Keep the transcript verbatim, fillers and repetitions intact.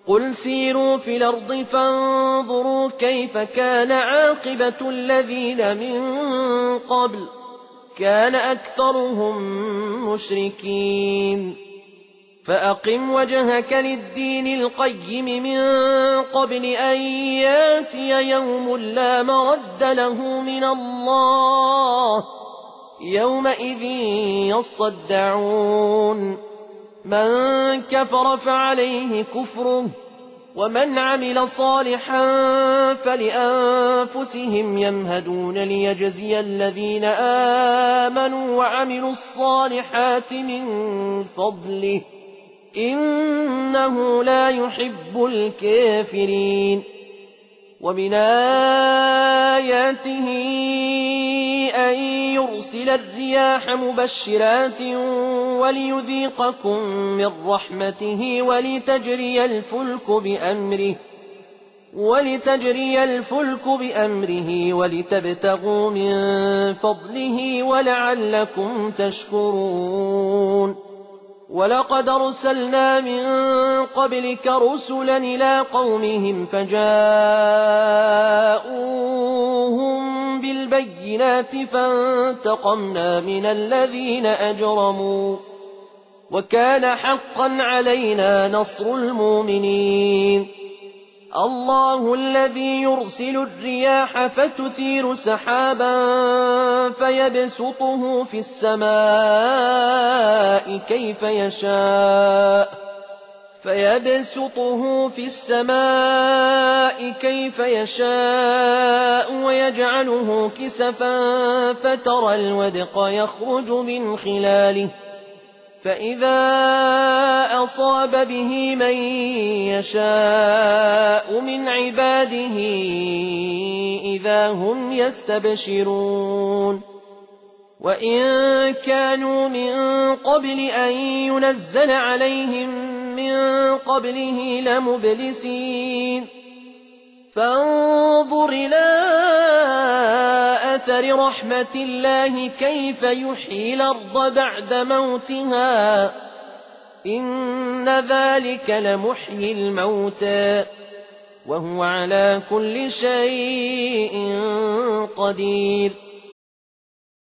قل سيروا في الأرض فانظروا كيف كان عاقبة الذين من قبل كان أكثرهم مشركين فأقم وجهك للدين القيم من قبل أن ياتي يوم لا مرد له من الله يومئذ يصدعون من كفر فعليه كفره ومن عمل صالحا فلأنفسهم يمهدون ليجزي الذين آمنوا وعملوا الصالحات من فضله إنه لا يحب الكافرين ومن آياته أن يرسل الرياح مبشرات وليذيقكم من رحمته ولتجري الفلك بأمره ولتجري الفلك بأمره ولتبتغوا من فضله ولعلكم تشكرون ولقد أرسلنا من قبلك رسلا إلى قومهم فجاءوهم بالبينات فانتقمنا من الذين أجرموا وكان حقا علينا نصر المؤمنين الله الذي يرسل الرياح فتثير سحابا فيبسطه في السماء كيف يشاء فيبسطه في السماء كيف يشاء ويجعله كسفا فترى الودق يخرج من خلاله فإذا أصاب به من يشاء من عباده إذا هم يستبشرون وإن كانوا من قبل أن ينزل عليهم من قبله لمبلسين فانظر إلى أثر رحمة الله كيف يحيي الأرض بعد موتها إن ذلك لمحيي الموتى وهو على كل شيء قدير